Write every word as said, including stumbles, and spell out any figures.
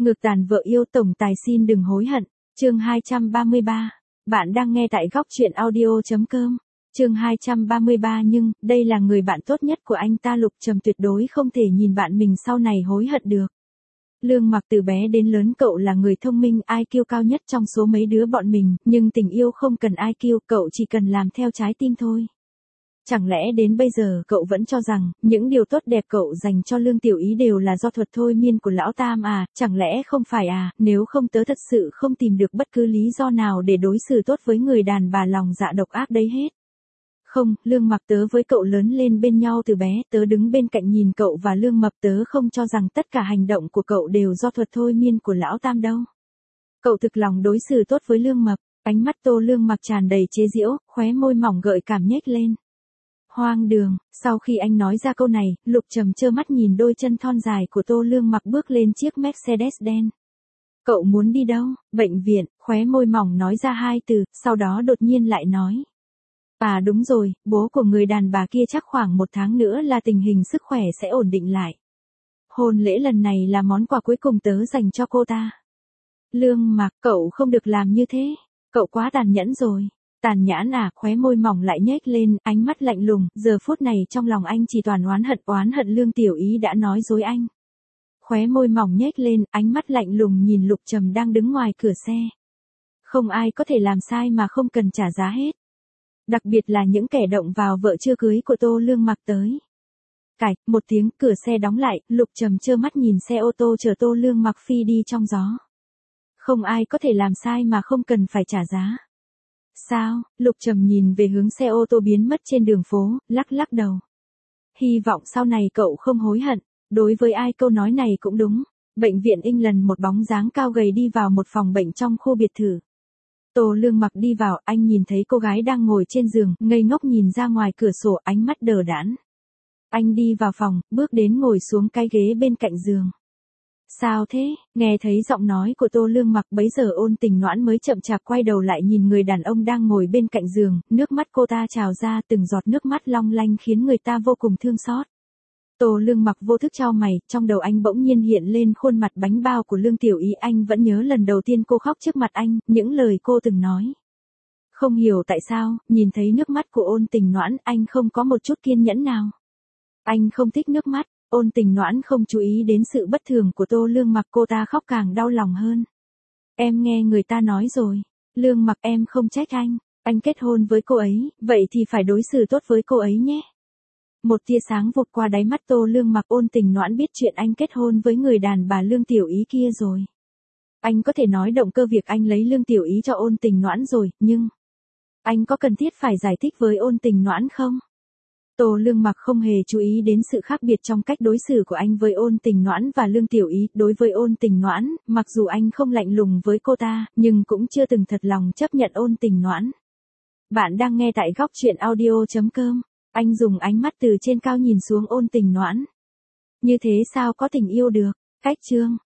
Ngược tàn vợ yêu tổng tài xin đừng hối hận. Chương hai trăm ba mươi ba. Bạn đang nghe tại góc truyện audio.com. Chương hai trăm ba mươi ba nhưng, đây là người bạn tốt nhất của anh ta Lục Trầm tuyệt đối không thể nhìn bạn mình sau này hối hận được. Lương Mặc từ bé đến lớn cậu là người thông minh i kiu cao nhất trong số mấy đứa bọn mình, nhưng tình yêu không cần i kiu, cậu chỉ cần làm theo trái tim thôi. Chẳng lẽ đến bây giờ cậu vẫn cho rằng, những điều tốt đẹp cậu dành cho Lương Tiểu Ý đều là do thuật thôi miên của lão Tam à, chẳng lẽ không phải à, nếu không tớ thật sự không tìm được bất cứ lý do nào để đối xử tốt với người đàn bà lòng dạ độc ác đấy hết. Không, Lương Mặc tớ với cậu lớn lên bên nhau từ bé, tớ đứng bên cạnh nhìn cậu và Lương Mập tớ không cho rằng tất cả hành động của cậu đều do thuật thôi miên của lão Tam đâu. Cậu thực lòng đối xử tốt với Lương Mập, ánh mắt Tô Lương Mặc tràn đầy chế giễu, khóe môi mỏng gợi cảm nhếch lên. Hoang đường, sau khi anh nói ra câu này, Lục Trầm trơ mắt nhìn đôi chân thon dài của Tô Lương Mặc bước lên chiếc Mercedes đen. Cậu muốn đi đâu? Bệnh viện, khóe môi mỏng nói ra hai từ, sau đó đột nhiên lại nói. À đúng rồi, bố của người đàn bà kia chắc khoảng một tháng nữa là tình hình sức khỏe sẽ ổn định lại. Hôn lễ lần này là món quà cuối cùng tớ dành cho cô ta. Lương Mặc, cậu không được làm như thế, cậu quá tàn nhẫn rồi. Tàn nhãn à, khóe môi mỏng lại nhếch lên, ánh mắt lạnh lùng, giờ phút này trong lòng anh chỉ toàn oán hận oán hận Lương Tiểu Ý đã nói dối anh. Khóe môi mỏng nhếch lên, ánh mắt lạnh lùng nhìn Lục Trầm đang đứng ngoài cửa xe. Không ai có thể làm sai mà không cần trả giá hết. Đặc biệt là những kẻ động vào vợ chưa cưới của Tô Lương Mặc tới. Cạch, một tiếng, cửa xe đóng lại, Lục Trầm trơ mắt nhìn xe ô tô chở Tô Lương Mặc phi đi trong gió. Không ai có thể làm sai mà không cần phải trả giá. Sao? Lục Trầm nhìn về hướng xe ô tô biến mất trên đường phố, lắc lắc đầu. Hy vọng sau này cậu không hối hận. Đối với ai câu nói này cũng đúng. Bệnh viện England một bóng dáng cao gầy đi vào một phòng bệnh trong khu biệt thự. Tô Lương Mặc đi vào, anh nhìn thấy cô gái đang ngồi trên giường, ngây ngốc nhìn ra ngoài cửa sổ, ánh mắt đờ đẫn. Anh đi vào phòng, bước đến ngồi xuống cái ghế bên cạnh giường. Sao thế? Nghe thấy giọng nói của Tô Lương Mặc, bấy giờ Ôn Tình Noãn mới chậm chạp quay đầu lại nhìn người đàn ông đang ngồi bên cạnh giường, nước mắt cô ta trào ra, từng giọt nước mắt long lanh khiến người ta vô cùng thương xót. Tô Lương Mặc vô thức chau mày, trong đầu anh bỗng nhiên hiện lên khuôn mặt bánh bao của Lương Tiểu Ý, anh vẫn nhớ lần đầu tiên cô khóc trước mặt anh, những lời cô từng nói. Không hiểu tại sao, nhìn thấy nước mắt của Ôn Tình Noãn, anh không có một chút kiên nhẫn nào. Anh không thích nước mắt. Ôn Tình Noãn không chú ý đến sự bất thường của Tô Lương Mặc, cô ta khóc càng đau lòng hơn. Em nghe người ta nói rồi. Lương Mặc, em không trách anh. Anh kết hôn với cô ấy, vậy thì phải đối xử tốt với cô ấy nhé. Một tia sáng vụt qua đáy mắt Tô Lương Mặc. Ôn Tình Noãn biết chuyện anh kết hôn với người đàn bà Lương Tiểu Ý kia rồi. Anh có thể nói động cơ việc anh lấy Lương Tiểu Ý cho Ôn Tình Noãn rồi, nhưng anh có cần thiết phải giải thích với Ôn Tình Noãn không? Tô Lương Mặc không hề chú ý đến sự khác biệt trong cách đối xử của anh với Ôn Tình Noãn và Lương Tiểu Ý. Đối với Ôn Tình Noãn, mặc dù anh không lạnh lùng với cô ta, nhưng cũng chưa từng thật lòng chấp nhận Ôn Tình Noãn. Bạn đang nghe tại góc truyện audio.com. Anh dùng ánh mắt từ trên cao nhìn xuống Ôn Tình Noãn. Như thế sao có tình yêu được? Cách chương.